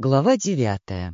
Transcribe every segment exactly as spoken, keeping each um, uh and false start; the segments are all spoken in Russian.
Глава девятая.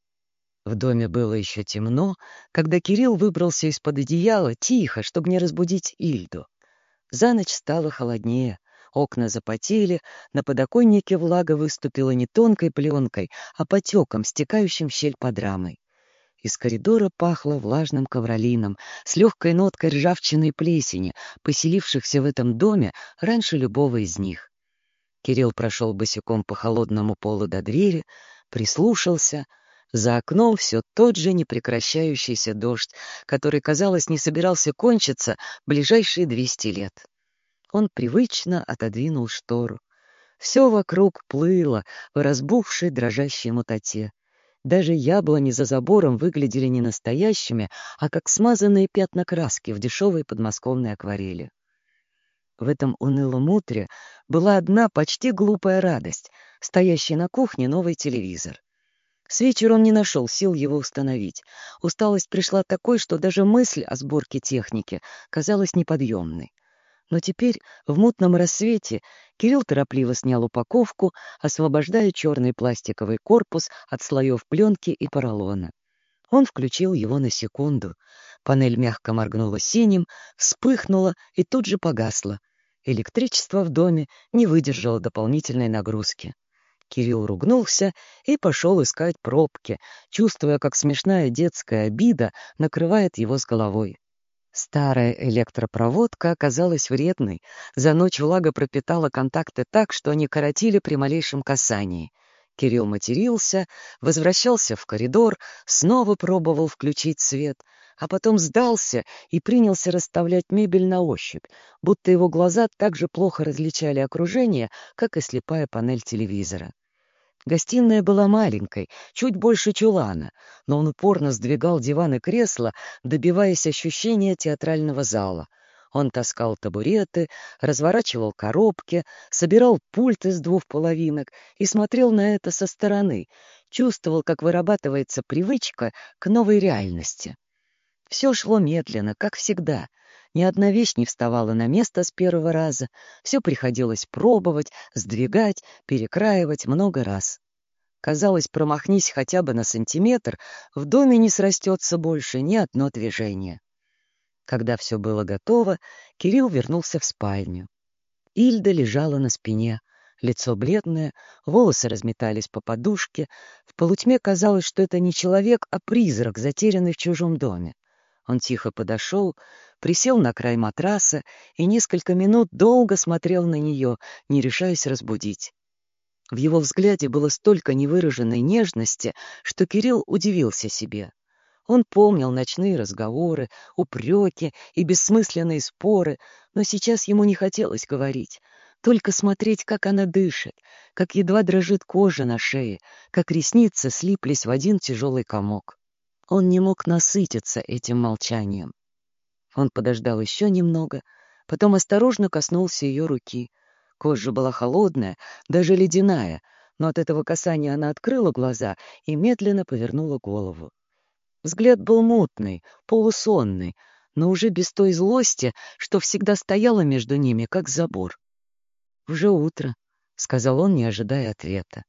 В доме было еще темно, когда Кирилл выбрался из-под одеяла тихо, чтобы не разбудить Ильду. За ночь стало холоднее, окна запотели, на подоконнике влага выступила не тонкой пленкой, а потеком, стекающим в щель под рамой. Из коридора пахло влажным ковролином с легкой ноткой ржавчины и плесени, поселившихся в этом доме раньше любого из них. Кирилл прошел босиком по холодному полу до двери, прислушался. За окном все тот же непрекращающийся дождь, который, казалось, не собирался кончиться ближайшие двести лет. Он привычно отодвинул штору. Все вокруг плыло в разбухшей дрожащей мутоте. Даже яблони за забором выглядели не настоящими, а как смазанные пятна краски в дешевой подмосковной акварели. В этом унылом утре была одна почти глупая радость — стоящий на кухне новый телевизор. С вечера он не нашел сил его установить. Усталость пришла такой, что даже мысль о сборке техники казалась неподъемной. Но теперь, в мутном рассвете, Кирилл торопливо снял упаковку, освобождая черный пластиковый корпус от слоев пленки и поролона. Он включил его на секунду. Панель мягко моргнула синим, вспыхнула и тут же погасла. Электричество в доме не выдержало дополнительной нагрузки. Кирилл ругнулся и пошел искать пробки, чувствуя, как смешная детская обида накрывает его с головой. Старая электропроводка оказалась вредной. За ночь влага пропитала контакты так, что они коротили при малейшем касании. Кирилл матерился, возвращался в коридор, снова пробовал включить свет, а потом сдался и принялся расставлять мебель на ощупь, будто его глаза так же плохо различали окружение, как и слепая панель телевизора. Гостиная была маленькой, чуть больше чулана, но он упорно сдвигал диван и кресла, добиваясь ощущения театрального зала. Он таскал табуреты, разворачивал коробки, собирал пульт из двух половинок и смотрел на это со стороны, чувствовал, как вырабатывается привычка к новой реальности. Все шло медленно, как всегда. Ни одна вещь не вставала на место с первого раза. Все приходилось пробовать, сдвигать, перекраивать много раз. Казалось, промахнись хотя бы на сантиметр, в доме не срастется больше ни одно движение. Когда все было готово, Кирилл вернулся в спальню. Ильда лежала на спине, лицо бледное, волосы разметались по подушке. В полутьме казалось, что это не человек, а призрак, затерянный в чужом доме. Он тихо подошел, присел на край матраса и несколько минут долго смотрел на нее, не решаясь разбудить. В его взгляде было столько невыраженной нежности, что Кирилл удивился себе. Он помнил ночные разговоры, упреки и бессмысленные споры, но сейчас ему не хотелось говорить, только смотреть, как она дышит, как едва дрожит кожа на шее, как ресницы слиплись в один тяжелый комок. Он не мог насытиться этим молчанием. Он подождал еще немного, потом осторожно коснулся ее руки. Кожа была холодная, даже ледяная, но от этого касания она открыла глаза и медленно повернула голову. Взгляд был мутный, полусонный, но уже без той злости, что всегда стояла между ними, как забор. «Уже утро», — сказал он, не ожидая ответа.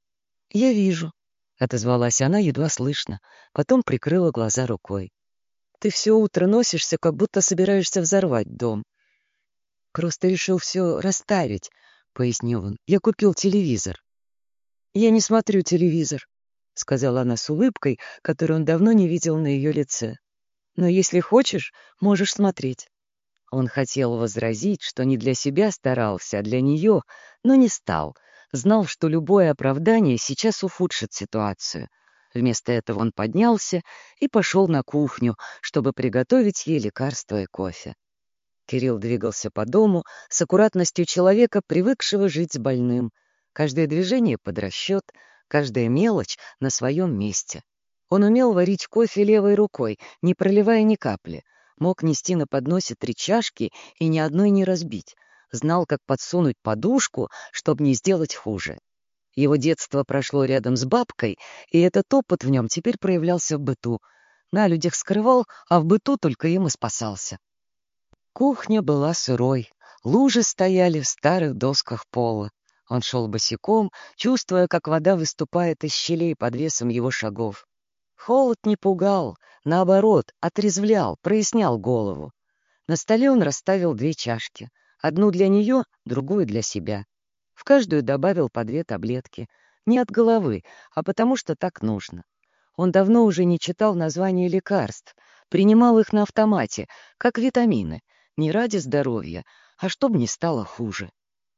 «Я вижу», — отозвалась она едва слышно, потом прикрыла глаза рукой. «Ты все утро носишься, как будто собираешься взорвать дом». «Просто решил все расставить», — пояснил он. «Я купил телевизор». «Я не смотрю телевизор», — сказала она с улыбкой, которую он давно не видел на ее лице. «Но если хочешь, можешь смотреть». Он хотел возразить, что не для себя старался, а для нее, но не стал. Знал, что любое оправдание сейчас ухудшит ситуацию. Вместо этого он поднялся и пошел на кухню, чтобы приготовить ей лекарство и кофе. Кирилл двигался по дому с аккуратностью человека, привыкшего жить с больным. Каждое движение под расчет, каждая мелочь на своем месте. Он умел варить кофе левой рукой, не проливая ни капли. Мог нести на подносе три чашки и ни одной не разбить. Знал, как подсунуть подушку, чтобы не сделать хуже. Его детство прошло рядом с бабкой, и этот опыт в нем теперь проявлялся в быту. На людях скрывал, а в быту только им и спасался. Кухня была сырой, лужи стояли в старых досках пола. Он шел босиком, чувствуя, как вода выступает из щелей под весом его шагов. Холод не пугал, наоборот, отрезвлял, прояснял голову. На столе он расставил две чашки. Одну для нее, другую для себя. В каждую добавил по две таблетки. Не от головы, а потому что так нужно. Он давно уже не читал названия лекарств, принимал их на автомате, как витамины, не ради здоровья, а чтобы не стало хуже.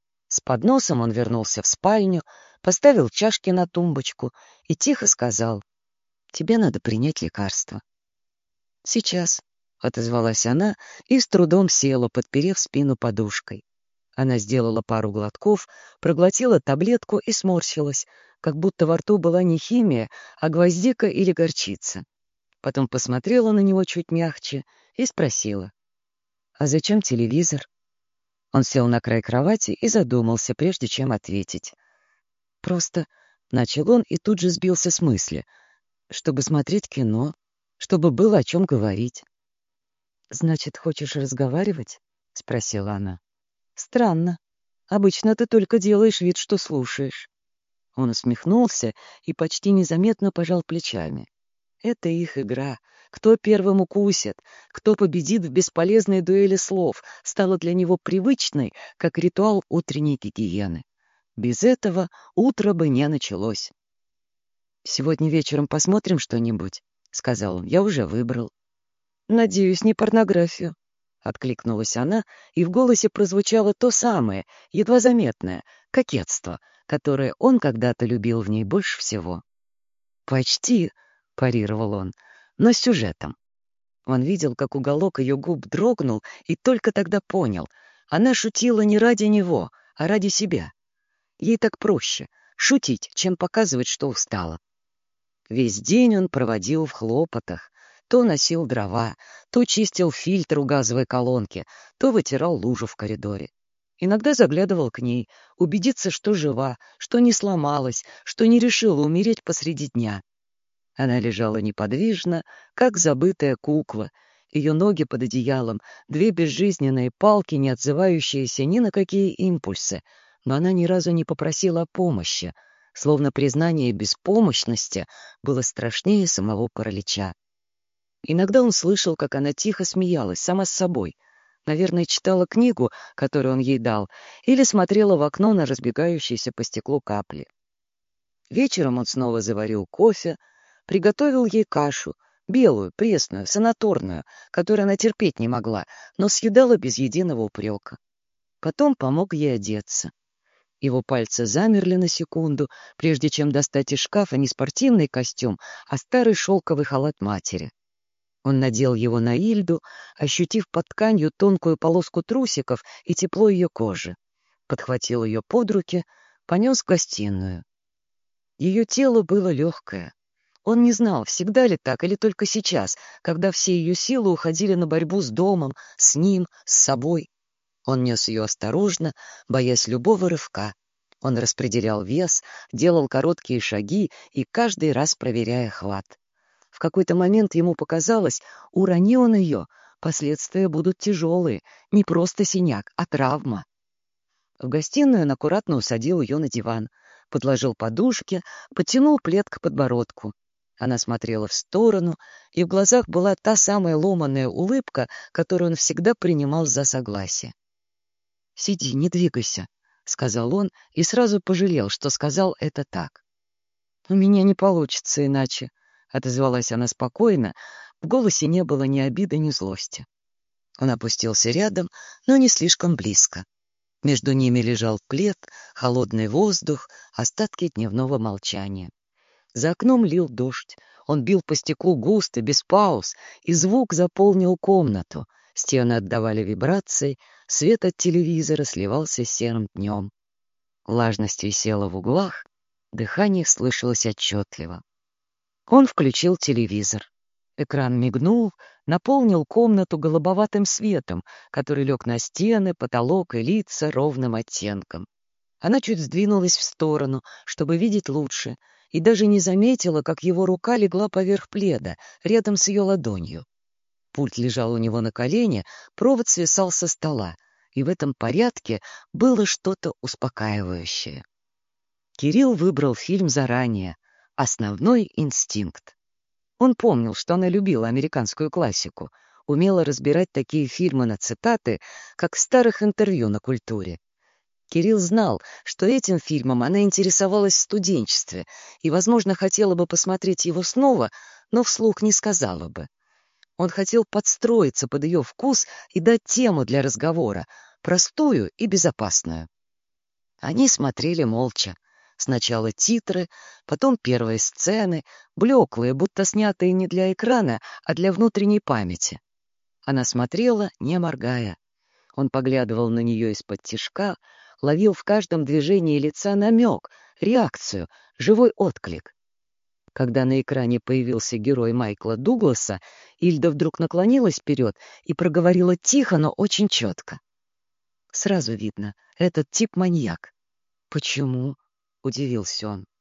С подносом он вернулся в спальню, поставил чашки на тумбочку и тихо сказал: «Тебе надо принять лекарство». «Сейчас», — отозвалась она и с трудом села, подперев спину подушкой. Она сделала пару глотков, проглотила таблетку и сморщилась, как будто во рту была не химия, а гвоздика или горчица. Потом посмотрела на него чуть мягче и спросила: «А зачем телевизор?» Он сел на край кровати и задумался, прежде чем ответить. «Просто...» — начал он и тут же сбился с мысли. «Чтобы смотреть кино, чтобы было о чем говорить». «Значит, хочешь разговаривать?» — спросила она. «Странно. Обычно ты только делаешь вид, что слушаешь». Он усмехнулся и почти незаметно пожал плечами. «Это их игра. Кто первым укусит, кто победит в бесполезной дуэли слов, стало для него привычной, как ритуал утренней гигиены. Без этого утро бы не началось». «Сегодня вечером посмотрим что-нибудь», — сказал он. «Я уже выбрал». «Надеюсь, не порнографию», — откликнулась она, и в голосе прозвучало то самое, едва заметное, кокетство, которое он когда-то любил в ней больше всего. «Почти», — парировал он, — «но с сюжетом». Он видел, как уголок ее губ дрогнул, и только тогда понял. Она шутила не ради него, а ради себя. Ей так проще шутить, чем показывать, что устала. Весь день он проводил в хлопотах. То носил дрова, то чистил фильтр у газовой колонки, то вытирал лужу в коридоре. Иногда заглядывал к ней, убедиться, что жива, что не сломалась, что не решила умереть посреди дня. Она лежала неподвижно, как забытая кукла. Ее ноги под одеялом, две безжизненные палки, не отзывающиеся ни на какие импульсы, но она ни разу не попросила о помощи, словно признание беспомощности было страшнее самого паралича. Иногда он слышал, как она тихо смеялась, сама с собой. Наверное, читала книгу, которую он ей дал, или смотрела в окно на разбегающиеся по стеклу капли. Вечером он снова заварил кофе, приготовил ей кашу, белую, пресную, санаторную, которую она терпеть не могла, но съедала без единого упрека. Потом помог ей одеться. Его пальцы замерли на секунду, прежде чем достать из шкафа не спортивный костюм, а старый шелковый халат матери. Он надел его на Ильду, ощутив под тканью тонкую полоску трусиков и тепло ее кожи. Подхватил ее под руки, понес в гостиную. Ее тело было легкое. Он не знал, всегда ли так или только сейчас, когда все ее силы уходили на борьбу с домом, с ним, с собой. Он нес ее осторожно, боясь любого рывка. Он распределял вес, делал короткие шаги и каждый раз проверяя хват. В какой-то момент ему показалось, урони он ее, последствия будут тяжелые, не просто синяк, а травма. В гостиную он аккуратно усадил ее на диван, подложил подушки, подтянул плед к подбородку. Она смотрела в сторону, и в глазах была та самая ломаная улыбка, которую он всегда принимал за согласие. «Сиди, не двигайся», — сказал он, и сразу пожалел, что сказал это так. «У меня не получится иначе», — отозвалась она спокойно, в голосе не было ни обиды, ни злости. Он опустился рядом, но не слишком близко. Между ними лежал плед, холодный воздух, остатки дневного молчания. За окном лил дождь, он бил по стеклу густо, без пауз, и звук заполнил комнату. Стены отдавали вибрации, свет от телевизора сливался с серым днем. Влажность висела в углах, дыхание слышалось отчетливо. Он включил телевизор. Экран мигнул, наполнил комнату голубоватым светом, который лег на стены, потолок и лица ровным оттенком. Она чуть сдвинулась в сторону, чтобы видеть лучше, и даже не заметила, как его рука легла поверх пледа, рядом с ее ладонью. Пульт лежал у него на колене, провод свисал со стола. и в этом порядке было что-то успокаивающее. Кирилл выбрал фильм заранее «Основной инстинкт». Он помнил, что она любила американскую классику, умела разбирать такие фильмы на цитаты, как в старых интервью на «Культуре». Кирилл знал, что этим фильмом она интересовалась в студенчестве и, возможно, хотела бы посмотреть его снова, но вслух не сказала бы. Он хотел подстроиться под ее вкус и дать тему для разговора, простую и безопасную. Они смотрели молча. Сначала титры, потом первые сцены, блеклые, будто снятые не для экрана, а для внутренней памяти. Она смотрела, не моргая. Он поглядывал на нее из-под тишка, ловил в каждом движении лица намек, реакцию, живой отклик. Когда на экране появился герой Майкла Дугласа, Ильда вдруг наклонилась вперед и проговорила тихо, но очень четко. Сразу видно, этот тип маньяк. «Почему?» — удивился он.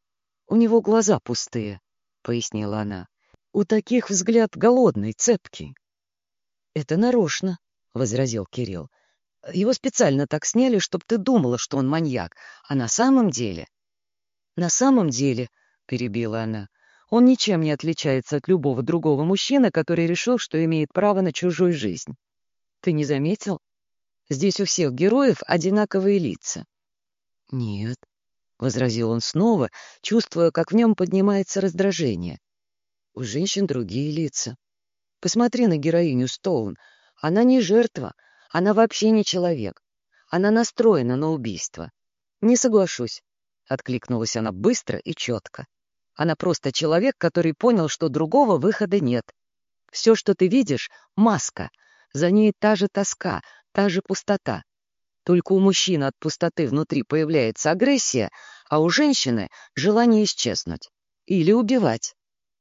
«У него глаза пустые», — пояснила она. «У таких взгляд голодный, цепкий». «Это нарочно», — возразил Кирилл. «Его специально так сняли, чтобы ты думала, что он маньяк. А на самом деле...» «На самом деле...» — перебила она. «Он ничем не отличается от любого другого мужчины, который решил, что имеет право на чужую жизнь. Ты не заметил? Здесь у всех героев одинаковые лица». «Нет», — возразил он снова, чувствуя, как в нем поднимается раздражение. «У женщин другие лица. Посмотри на героиню Стоун. Она не жертва, она вообще не человек. Она настроена на убийство». «Не соглашусь», — откликнулась она быстро и четко. «Она просто человек, который понял, что другого выхода нет. Все, что ты видишь, — маска. За ней та же тоска, та же пустота. Только у мужчины от пустоты внутри появляется агрессия, а у женщины — желание исчезнуть. Или убивать».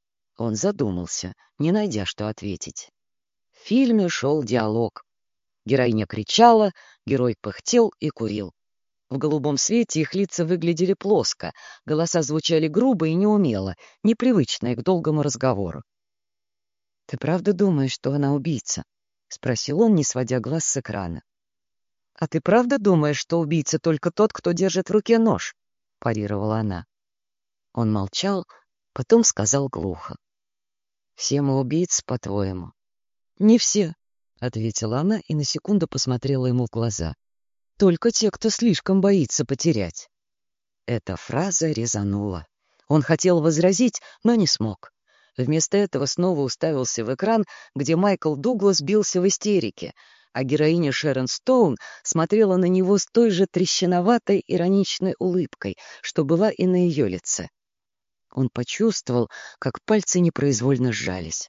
Он задумался, не найдя, что ответить. В фильме шел диалог. Героиня кричала, герой пыхтел и курил. В голубом свете их лица выглядели плоско, голоса звучали грубо и неумело, непривычные к долгому разговору. «Ты правда думаешь, что она убийца?» — спросил он, не сводя глаз с экрана. «А ты правда думаешь, что убийца только тот, кто держит в руке нож?» — парировала она. Он молчал, потом сказал глухо. «Все мы убийцы, по-твоему?» «Не все», — ответила она и на секунду посмотрела ему в глаза. «Только те, кто слишком боится потерять». Эта фраза резанула. Он хотел возразить, но не смог. Вместо этого снова уставился в экран, где Майкл Дуглас бился в истерике, а героиня Шерон Стоун смотрела на него с той же трещиноватой ироничной улыбкой, что была и на ее лице. Он почувствовал, как пальцы непроизвольно сжались.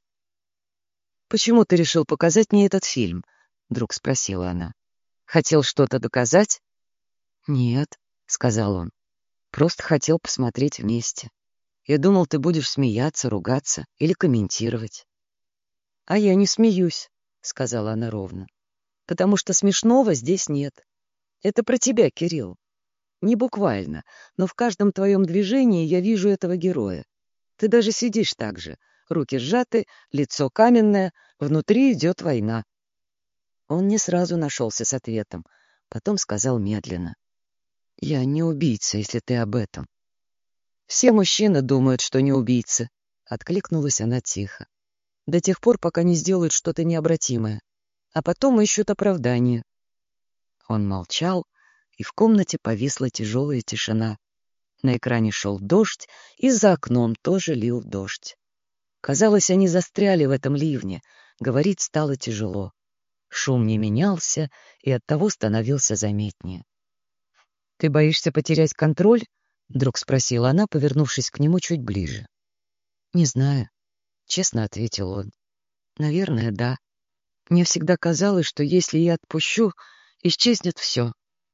«Почему ты решил показать мне этот фильм?» — вдруг спросила она. «Хотел что-то доказать?» «Нет», — сказал он. «Просто хотел посмотреть вместе. Я думал, ты будешь смеяться, ругаться или комментировать». «А я не смеюсь», — сказала она ровно. «Потому что смешного здесь нет. Это про тебя, Кирилл. Не буквально, но в каждом твоем движении я вижу этого героя. Ты даже сидишь так же, руки сжаты, лицо каменное, внутри идет война». Он не сразу нашелся с ответом, потом сказал медленно. «Я не убийца, если ты об этом». «Все мужчины думают, что не убийцы», — откликнулась она тихо. «До тех пор, пока не сделают что-то необратимое, а потом ищут оправдание». Он молчал, и в комнате повисла тяжелая тишина. На экране шел дождь, и за окном тоже лил дождь. Казалось, они застряли в этом ливне, говорить стало тяжело. Шум не менялся и оттого становился заметнее. «Ты боишься потерять контроль?» — вдруг спросила она, повернувшись к нему чуть ближе. «Не знаю», — честно ответил он. «Наверное, да. Мне всегда казалось, что если я отпущу, исчезнет все».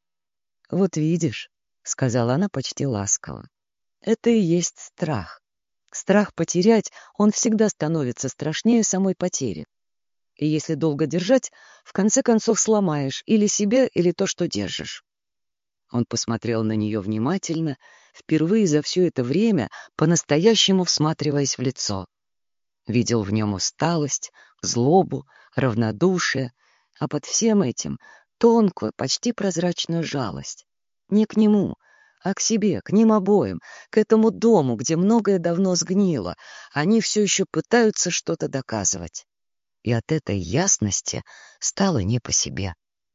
«Вот видишь», — сказала она почти ласково, — «это и есть страх. Страх потерять, он всегда становится страшнее самой потери. И если долго держать, в конце концов сломаешь или себя, или то, что держишь». Он посмотрел на нее внимательно, впервые за все это время по-настоящему всматриваясь в лицо. Видел в нем усталость, злобу, равнодушие, а под всем этим тонкую, почти прозрачную жалость. Не к нему, а к себе, к ним обоим, к этому дому, где многое давно сгнило. Они все еще пытаются что-то доказывать. И от этой ясности стало не по себе.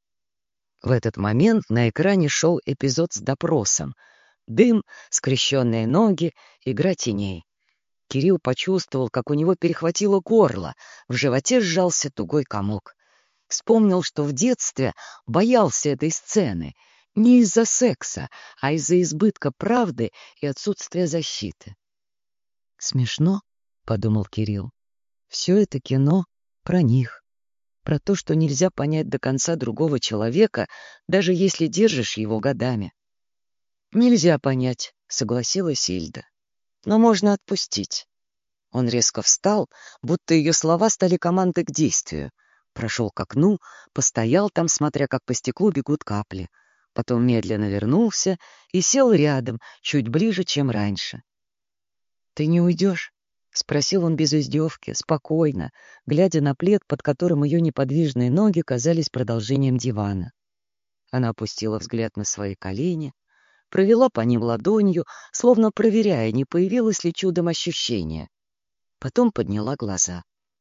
В этот момент на экране шел эпизод с допросом. Дым, скрещенные ноги, игра теней. Кирилл почувствовал, как у него перехватило горло, в животе сжался тугой комок. Вспомнил, что в детстве боялся этой сцены не из-за секса, а из-за избытка правды и отсутствия защиты. «Смешно», — подумал Кирилл. «Все это кино про них, про то, что нельзя понять до конца другого человека, даже если держишь его годами». «Нельзя понять», — согласилась Ильда. «Но можно отпустить». Он резко встал, будто ее слова стали командой к действию. Прошел к окну, постоял там, смотря, как по стеклу бегут капли. Потом медленно вернулся и сел рядом, чуть ближе, чем раньше. «Ты не уйдешь?» — спросил он без издевки, спокойно, глядя на плед, под которым ее неподвижные ноги казались продолжением дивана. Она опустила взгляд на свои колени, провела по ним ладонью, словно проверяя, не появилось ли чудом ощущение. Потом подняла глаза.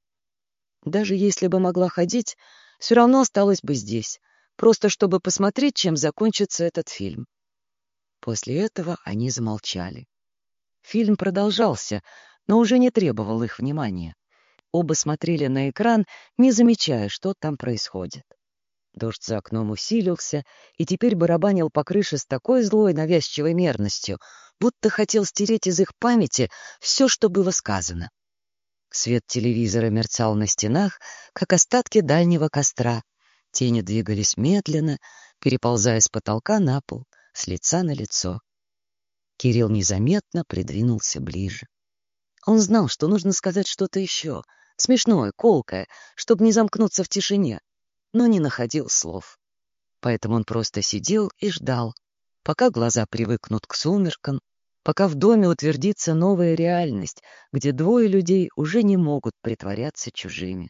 Даже если бы могла ходить, все равно осталась бы здесь, просто чтобы посмотреть, чем закончится этот фильм. После этого они замолчали. Фильм продолжался, но уже не требовал их внимания. Оба смотрели на экран, не замечая, что там происходит. Дождь за окном усилился и теперь барабанил по крыше с такой злой навязчивой мерностью, будто хотел стереть из их памяти все, что было сказано. Свет телевизора мерцал на стенах, как остатки дальнего костра. Тени двигались медленно, переползая с потолка на пол, с лица на лицо. Кирилл незаметно придвинулся ближе. Он знал, что нужно сказать что-то еще, смешное, колкое, чтобы не замкнуться в тишине, но не находил слов. Поэтому он просто сидел и ждал, пока глаза привыкнут к сумеркам, пока в доме утвердится новая реальность, где двое людей уже не могут притворяться чужими.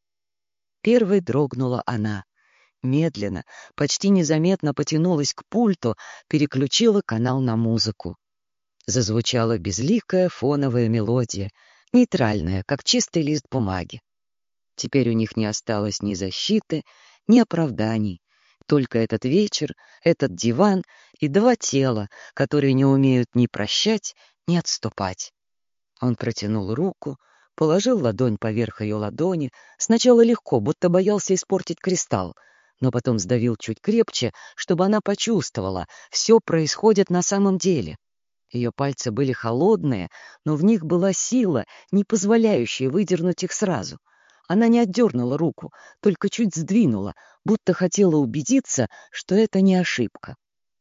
Первой дрогнула она. Медленно, почти незаметно потянулась к пульту, переключила канал на музыку. Зазвучала безликая фоновая мелодия, нейтральная, как чистый лист бумаги. Теперь у них не осталось ни защиты, ни оправданий. Только этот вечер, этот диван и два тела, которые не умеют ни прощать, ни отступать. Он протянул руку, положил ладонь поверх ее ладони, сначала легко, будто боялся испортить кристалл, но потом сдавил чуть крепче, чтобы она почувствовала, все происходит на самом деле. Ее пальцы были холодные, но в них была сила, не позволяющая выдернуть их сразу. Она не отдернула руку, только чуть сдвинула, будто хотела убедиться, что это не ошибка.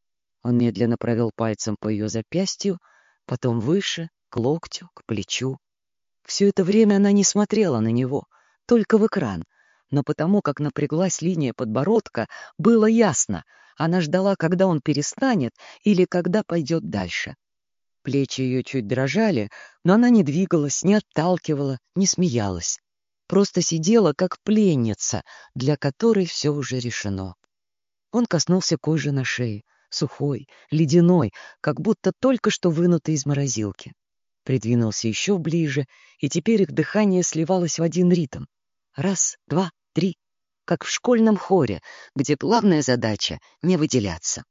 Он медленно провел пальцем по ее запястью, потом выше, к локтю, к плечу. Все это время она не смотрела на него, только в экран, но потому, как напряглась линия подбородка, было ясно, она ждала, когда он перестанет или когда пойдет дальше. Плечи ее чуть дрожали, но она не двигалась, не отталкивала, не смеялась. Просто сидела, как пленница, для которой все уже решено. Он коснулся кожи на шее, сухой, ледяной, как будто только что вынутый из морозилки. Придвинулся еще ближе, и теперь их дыхание сливалось в один ритм. Раз, два, три, как в школьном хоре, где главная задача — не выделяться.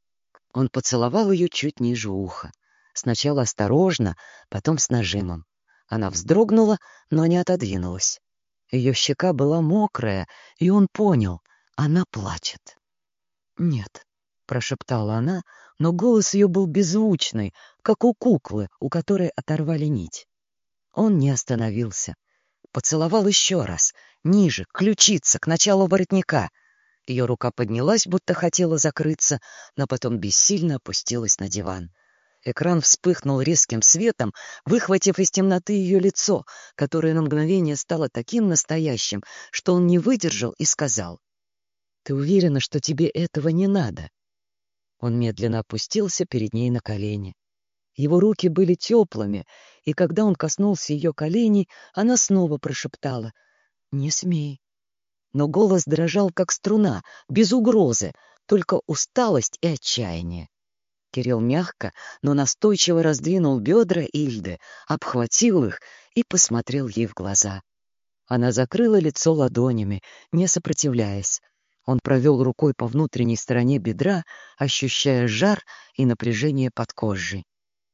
Он поцеловал ее чуть ниже уха. Сначала осторожно, потом с нажимом. Она вздрогнула, но не отодвинулась. Ее щека была мокрая, и он понял — она плачет. «Нет», — прошептала она, но голос ее был беззвучный, как у куклы, у которой оторвали нить. Он не остановился. Поцеловал еще раз, ниже, к ключице, к началу воротника. Ее рука поднялась, будто хотела закрыться, но потом бессильно опустилась на диван. Экран вспыхнул резким светом, выхватив из темноты ее лицо, которое на мгновение стало таким настоящим, что он не выдержал и сказал: «Ты уверена, что тебе этого не надо?» Он медленно опустился перед ней на колени. Его руки были теплыми, и когда он коснулся ее коленей, она снова прошептала: «Не смей». но голос дрожал, как струна, без угрозы, только усталость и отчаяние. Кирилл мягко, но настойчиво раздвинул бедра Ильды, обхватил их и посмотрел ей в глаза. Она закрыла лицо ладонями, не сопротивляясь. Он провел рукой по внутренней стороне бедра, ощущая жар и напряжение под кожей.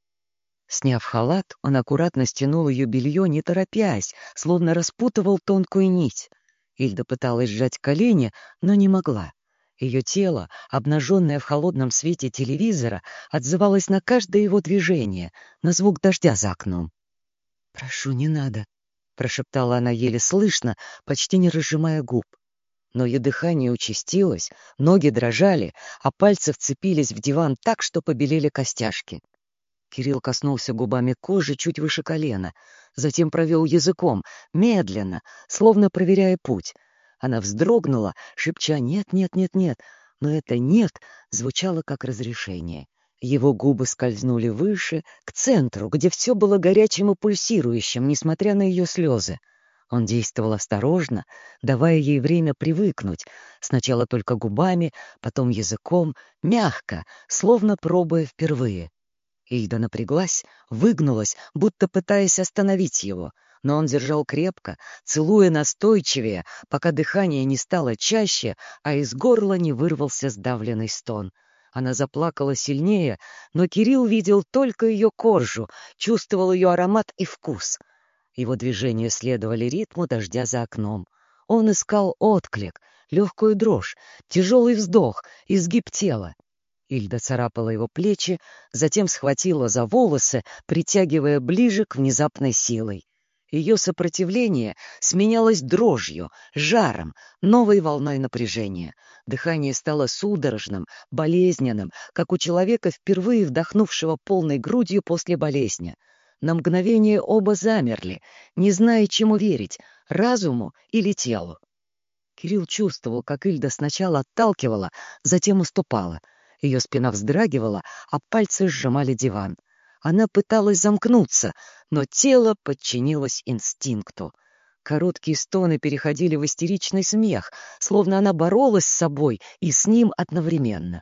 Сняв халат, он аккуратно стянул ее белье, не торопясь, словно распутывал тонкую нить. Ильда пыталась сжать колени, но не могла. Ее тело, обнаженное в холодном свете телевизора, отзывалось на каждое его движение, на звук дождя за окном. «Прошу, не надо», — прошептала она еле слышно, почти не разжимая губ. Но ее дыхание участилось, ноги дрожали, а пальцы вцепились в диван так, что побелели костяшки. Кирилл коснулся губами кожи чуть выше колена, затем провел языком, медленно, словно проверяя путь. Она вздрогнула, шепча «нет, нет, нет, нет», но это «нет» звучало как разрешение. Его губы скользнули выше, к центру, где все было горячим и пульсирующим, несмотря на ее слезы. Он действовал осторожно, давая ей время привыкнуть, сначала только губами, потом языком, мягко, словно пробуя впервые. Ильда напряглась, выгнулась, будто пытаясь остановить его, но он держал крепко, целуя настойчивее, пока дыхание не стало чаще, а из горла не вырвался сдавленный стон. Она заплакала сильнее, но Кирилл видел только ее кожу, чувствовал ее аромат и вкус. Его движения следовали ритму дождя за окном. Он искал отклик, легкую дрожь, тяжелый вздох, изгиб тела. Ильда царапала его плечи, затем схватила за волосы, притягивая ближе к внезапной силой. Ее сопротивление сменялось дрожью, жаром, новой волной напряжения. Дыхание стало судорожным, болезненным, как у человека, впервые вдохнувшего полной грудью после болезни. На мгновение оба замерли, не зная, чему верить — разуму или телу. Кирилл чувствовал, как Ильда сначала отталкивала, затем уступала. Ее спина вздрагивала, а пальцы сжимали диван. Она пыталась замкнуться, но тело подчинилось инстинкту. Короткие стоны переходили в истеричный смех, словно она боролась с собой и с ним одновременно.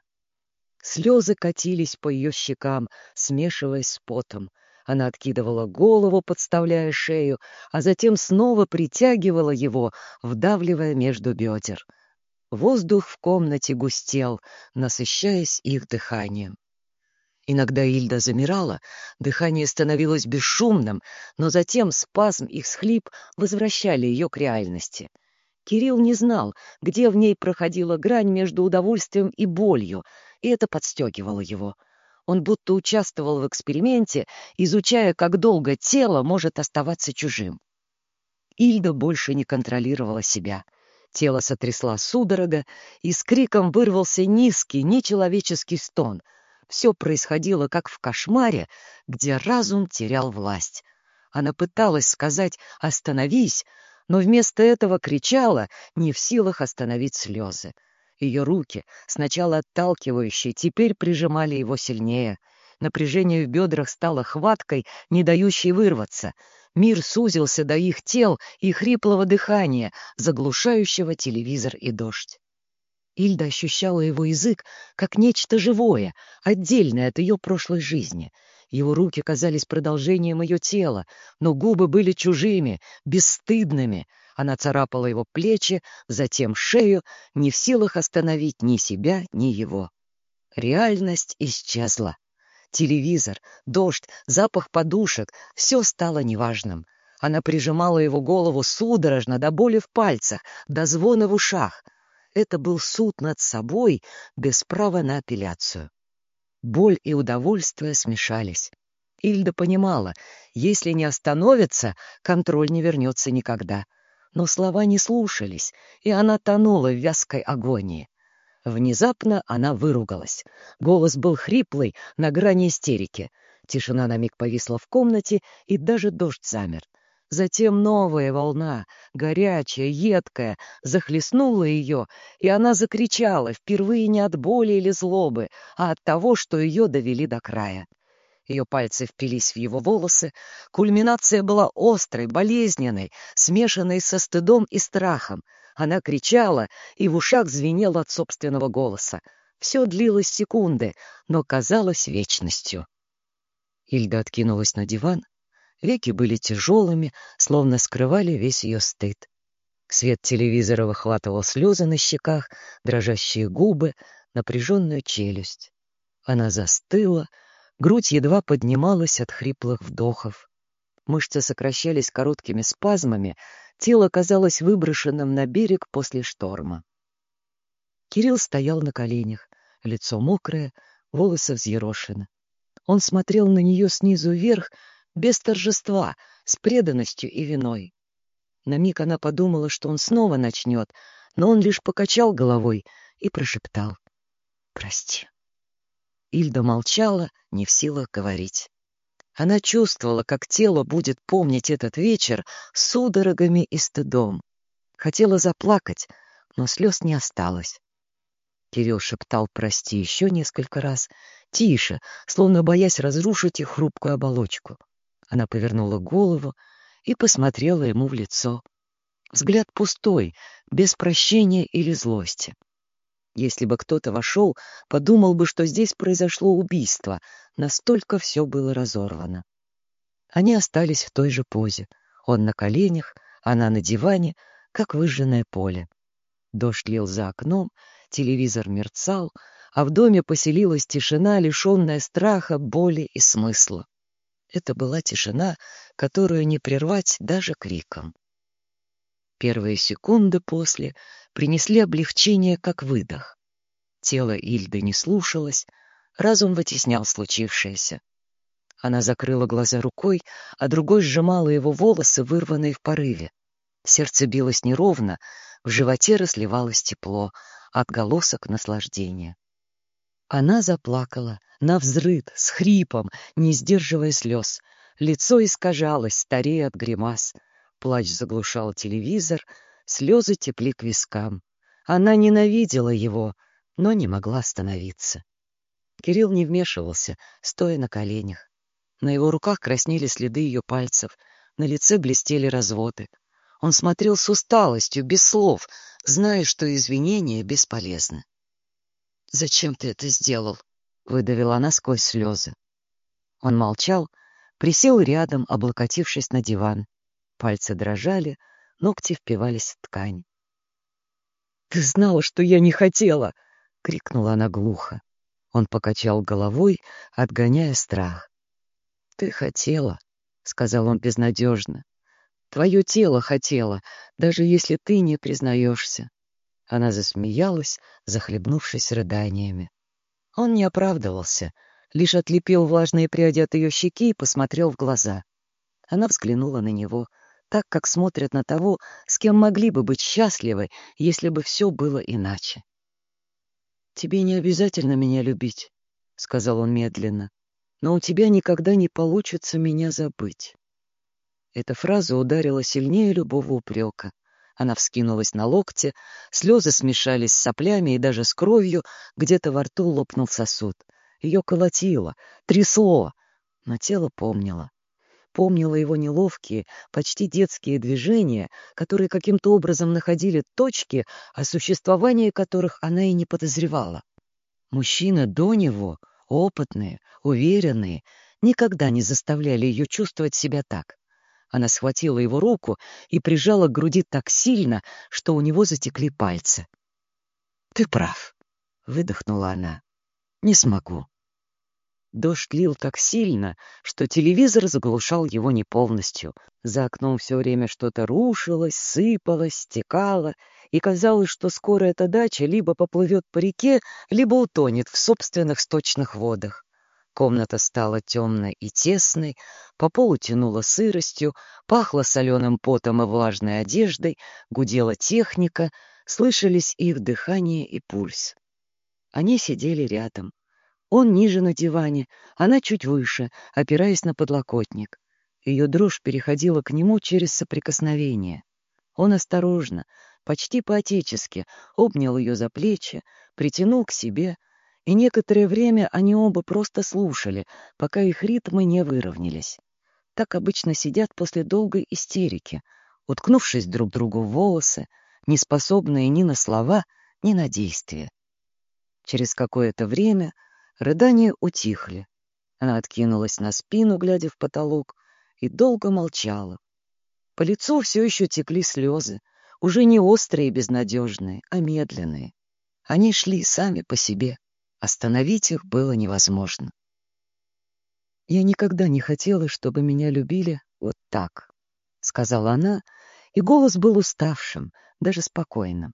Слезы катились по ее щекам, смешиваясь с потом. Она откидывала голову, подставляя шею, а затем снова притягивала его, вдавливая между бедер. Воздух в комнате густел, насыщаясь их дыханием. Иногда Ильда замирала, дыхание становилось бесшумным, но затем спазм и всхлип возвращали ее к реальности. Кирилл не знал, где в ней проходила грань между удовольствием и болью, и это подстегивало его. Он будто участвовал в эксперименте, изучая, как долго тело может оставаться чужим. Ильда больше не контролировала себя. Тело сотрясла судорога, и с криком вырвался низкий, нечеловеческий стон. Все происходило, как в кошмаре, где разум терял власть. Она пыталась сказать «остановись», но вместо этого кричала, не в силах остановить слезы. Ее руки, сначала отталкивающие, теперь прижимали его сильнее. Напряжение в бедрах стало хваткой, не дающей вырваться. Мир сузился до их тел и хриплого дыхания, заглушающего телевизор и дождь. Ильда ощущала его язык как нечто живое, отдельное от ее прошлой жизни. Его руки казались продолжением ее тела, но губы были чужими, бесстыдными. Она царапала его плечи, затем шею, не в силах остановить ни себя, ни его. Реальность исчезла. Телевизор, дождь, запах подушек — все стало неважным. Она прижимала его голову судорожно, до боли в пальцах, до звона в ушах. Это был суд над собой, без права на апелляцию. Боль и удовольствие смешались. Ильда понимала, если не остановится, контроль не вернется никогда. Но слова не слушались, и она тонула в вязкой агонии. Внезапно она выругалась. Голос был хриплый, на грани истерики. Тишина на миг повисла в комнате, и даже дождь замер. Затем новая волна, горячая, едкая, захлестнула ее, и она закричала, впервые не от боли или злобы, а от того, что ее довели до края. Ее пальцы впились в его волосы. Кульминация была острой, болезненной, смешанной со стыдом и страхом. Она кричала, и в ушах звенело от собственного голоса. Все длилось секунды, но казалось вечностью. Ильда откинулась на диван. Веки были тяжелыми, словно скрывали весь ее стыд. Свет телевизора выхватывал слезы на щеках, дрожащие губы, напряженную челюсть. Она застыла, грудь едва поднималась от хриплых вдохов. Мышцы сокращались короткими спазмами, тело казалось выброшенным на берег после шторма. Кирилл стоял на коленях, лицо мокрое, волосы взъерошены. Он смотрел на нее снизу вверх, без торжества, с преданностью и виной. На миг она подумала, что он снова начнет, но он лишь покачал головой и прошептал: «Прости». Ильда молчала, не в силах говорить. Она чувствовала, как тело будет помнить этот вечер с судорогами и стыдом. Хотела заплакать, но слез не осталось. Кирилл шептал «прости» еще несколько раз, тише, словно боясь разрушить их хрупкую оболочку. Она повернула голову и посмотрела ему в лицо. Взгляд пустой, без прощения или злости. Если бы кто-то вошел, подумал бы, что здесь произошло убийство. Настолько все было разорвано. Они остались в той же позе. Он на коленях, она на диване, как выжженное поле. Дождь лил за окном, телевизор мерцал, а в доме поселилась тишина, лишенная страха, боли и смысла. Это была тишина, которую не прервать даже криком. Первые секунды после принесли облегчение, как выдох. Тело Ильды не слушалось, разум вытеснял случившееся. Она закрыла глаза рукой, а другой сжимала его волосы, вырванные в порыве. Сердце билось неровно, в животе разливалось тепло, отголосок наслаждения. Она заплакала, навзрыд, с хрипом, не сдерживая слез. Лицо искажалось, старея от гримас. Плач заглушал телевизор, слезы текли к вискам. Она ненавидела его, но не могла остановиться. Кирилл не вмешивался, стоя на коленях. На его руках краснели следы ее пальцев, на лице блестели разводы. Он смотрел с усталостью, без слов, зная, что извинения бесполезны. «Зачем ты это сделал?» — выдавила она сквозь слезы. Он молчал, присел рядом, облокотившись на диван. Пальцы дрожали, ногти впивались в ткань. «Ты знала, что я не хотела!» — крикнула она глухо. Он покачал головой, отгоняя страх. «Ты хотела», — сказал он безнадежно. «Твое тело хотело, даже если ты не признаешься». Она засмеялась, захлебнувшись рыданиями. Он не оправдывался, лишь отлепил влажные пряди от ее щеки и посмотрел в глаза. Она взглянула на него, так, как смотрят на того, с кем могли бы быть счастливы, если бы все было иначе. «Тебе не обязательно меня любить», — сказал он медленно, «но у тебя никогда не получится меня забыть». Эта фраза ударила сильнее любого упрека. Она вскинулась на локте, слезы смешались с соплями и даже с кровью, где-то во рту лопнул сосуд. Ее колотило, трясло, но тело помнило. Помнила его неловкие, почти детские движения, которые каким-то образом находили точки, о существовании которых она и не подозревала. Мужчины до него, опытные, уверенные, никогда не заставляли ее чувствовать себя так. Она схватила его руку и прижала к груди так сильно, что у него затекли пальцы. «Ты прав», — выдохнула она. «Не смогу». Дождь лил так сильно, что телевизор заглушал его не полностью. За окном все время что-то рушилось, сыпалось, стекало, и казалось, что скоро эта дача либо поплывет по реке, либо утонет в собственных сточных водах. Комната стала темной и тесной, по полу тянуло сыростью, пахло соленым потом и влажной одеждой, гудела техника, слышались их дыхание и пульс. Они сидели рядом. Он ниже на диване, она чуть выше, опираясь на подлокотник. Ее дрожь переходила к нему через соприкосновение. Он осторожно, почти по-отечески, обнял ее за плечи, притянул к себе, и некоторое время они оба просто слушали, пока их ритмы не выровнялись. Так обычно сидят после долгой истерики, уткнувшись друг другу в волосы, не способные ни на слова, ни на действия. Через какое-то время рыдания утихли. Она откинулась на спину, глядя в потолок, и долго молчала. По лицу все еще текли слезы, уже не острые и безнадежные, а медленные. Они шли сами по себе. Остановить их было невозможно. «Я никогда не хотела, чтобы меня любили вот так», — сказала она, и голос был уставшим, даже спокойным.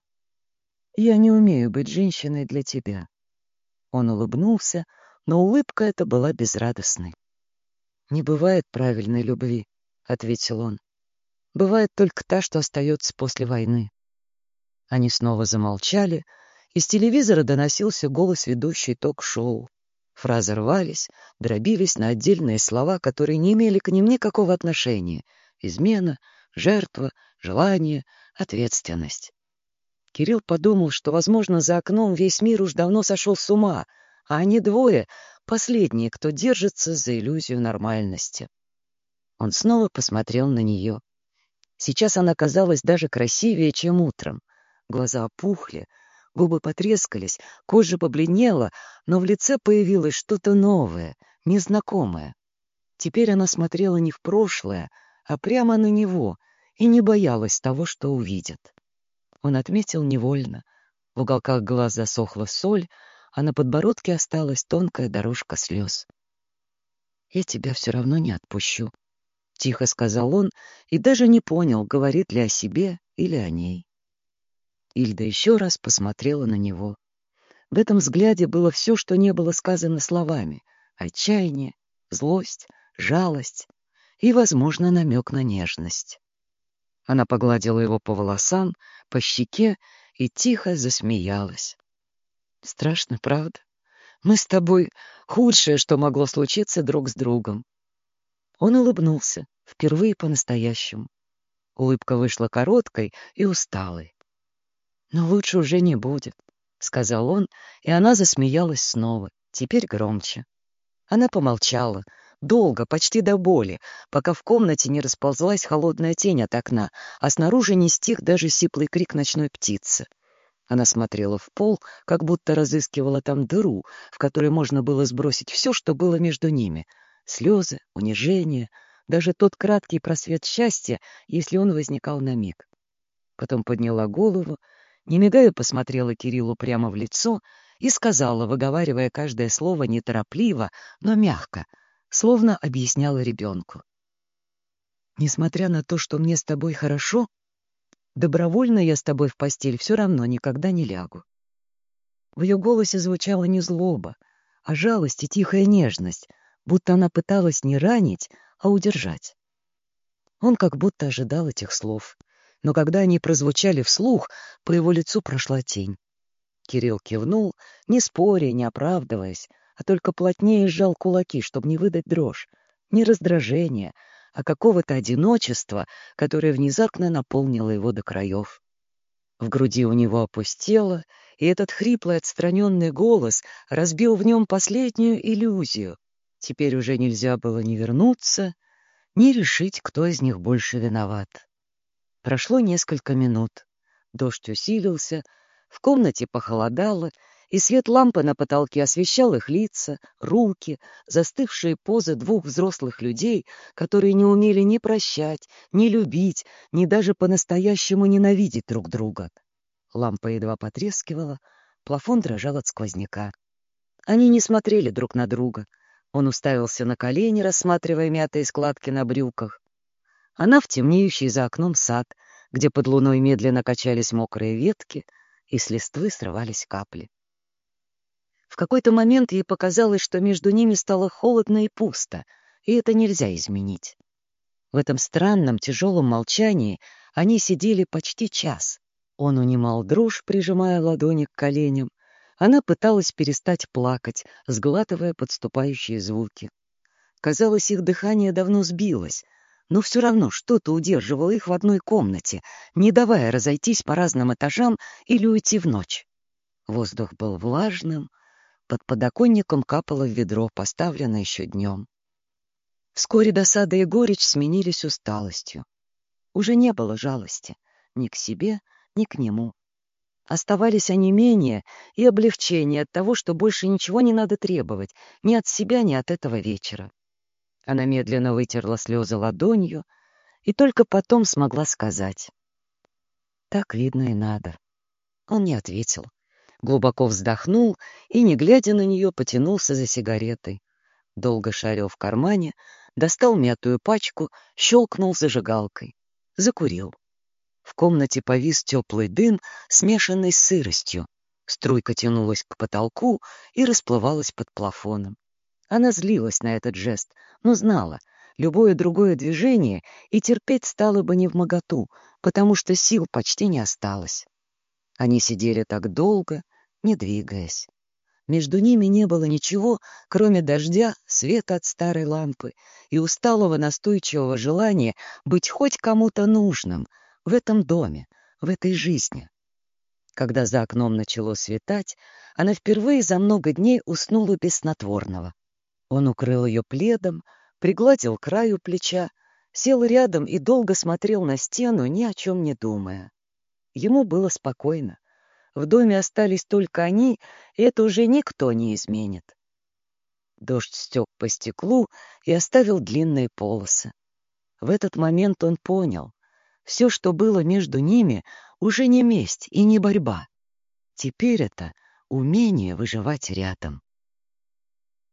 «Я не умею быть женщиной для тебя». Он улыбнулся, но улыбка эта была безрадостной. «Не бывает правильной любви», — ответил он. «Бывает только та, что остается после войны». Они снова замолчали. Из телевизора доносился голос ведущей ток-шоу. Фразы рвались, дробились на отдельные слова, которые не имели к ним никакого отношения. Измена, жертва, желание, ответственность. Кирилл подумал, что, возможно, за окном весь мир уж давно сошел с ума, а они двое — последние, кто держится за иллюзию нормальности. Он снова посмотрел на нее. Сейчас она казалась даже красивее, чем утром. Глаза опухли, губы потрескались, кожа побледнела, но в лице появилось что-то новое, незнакомое. Теперь она смотрела не в прошлое, а прямо на него и не боялась того, что увидит. Он отметил невольно. В уголках глаз засохла соль, а на подбородке осталась тонкая дорожка слез. «Я тебя все равно не отпущу», — тихо сказал он и даже не понял, говорит ли о себе или о ней. Ильда еще раз посмотрела на него. В этом взгляде было все, что не было сказано словами: отчаяние, злость, жалость и, возможно, намек на нежность. Она погладила его по волосам, по щеке и тихо засмеялась. «Страшно, правда? Мы с тобой худшее, что могло случиться друг с другом». Он улыбнулся, впервые по-настоящему. Улыбка вышла короткой и усталой. «Но лучше уже не будет», — сказал он, и она засмеялась снова, теперь громче. Она помолчала, долго, почти до боли, пока в комнате не расползлась холодная тень от окна, а снаружи не стих даже сиплый крик ночной птицы. Она смотрела в пол, как будто разыскивала там дыру, в которой можно было сбросить все, что было между ними. Слезы, унижение, даже тот краткий просвет счастья, если он возникал на миг. Потом подняла голову, не мигая посмотрела Кириллу прямо в лицо и сказала, выговаривая каждое слово неторопливо, но мягко, словно объясняла ребенку. «Несмотря на то, что мне с тобой хорошо, добровольно я с тобой в постель все равно никогда не лягу». В ее голосе звучала не злоба, а жалость и тихая нежность, будто она пыталась не ранить, а удержать. Он как будто ожидал этих слов, но когда они прозвучали вслух, по его лицу прошла тень. Кирилл кивнул, не споря, не оправдываясь, а только плотнее сжал кулаки, чтобы не выдать дрожь, не раздражение, а какого-то одиночества, которое внезапно наполнило его до краев. В груди у него опустело, и этот хриплый отстраненный голос разбил в нем последнюю иллюзию. Теперь уже нельзя было ни вернуться, ни решить, кто из них больше виноват. Прошло несколько минут. Дождь усилился, в комнате похолодало, и свет лампы на потолке освещал их лица, руки, застывшие позы двух взрослых людей, которые не умели ни прощать, ни любить, ни даже по-настоящему ненавидеть друг друга. Лампа едва потрескивала, плафон дрожал от сквозняка. Они не смотрели друг на друга. Он уставился на колени, рассматривая мятые складки на брюках. Она в темнеющий за окном сад, где под луной медленно качались мокрые ветки, и с листвы срывались капли. В какой-то момент ей показалось, что между ними стало холодно и пусто, и это нельзя изменить. В этом странном, тяжелом молчании они сидели почти час. Он унимал дрожь, прижимая ладони к коленям. Она пыталась перестать плакать, сглатывая подступающие звуки. Казалось, их дыхание давно сбилось, но все равно что-то удерживало их в одной комнате, не давая разойтись по разным этажам или уйти в ночь. Воздух был влажным, под подоконником капало в ведро, поставленное еще днем. Вскоре досада и горечь сменились усталостью. Уже не было жалости ни к себе, ни к нему. Оставались онемение и облегчение от того, что больше ничего не надо требовать ни от себя, ни от этого вечера. Она медленно вытерла слезы ладонью и только потом смогла сказать: «Так, видно, и надо». Он не ответил. Глубоко вздохнул и, не глядя на нее, потянулся за сигаретой. Долго шарил в кармане, достал мятую пачку, щелкнул зажигалкой. Закурил. В комнате повис теплый дым, смешанный с сыростью. Струйка тянулась к потолку и расплывалась под плафоном. Она злилась на этот жест, но знала, любое другое движение и терпеть стало бы невмоготу, потому что сил почти не осталось. Они сидели так долго, не двигаясь. Между ними не было ничего, кроме дождя, света от старой лампы и усталого настойчивого желания быть хоть кому-то нужным в этом доме, в этой жизни. Когда за окном начало светать, она впервые за много дней уснула без снотворного. Он укрыл ее пледом, пригладил краю плеча, сел рядом и долго смотрел на стену, ни о чем не думая. Ему было спокойно. В доме остались только они, и это уже никто не изменит. Дождь стек по стеклу и оставил длинные полосы. В этот момент он понял, все, что было между ними, уже не месть и не борьба. Теперь это умение выживать рядом.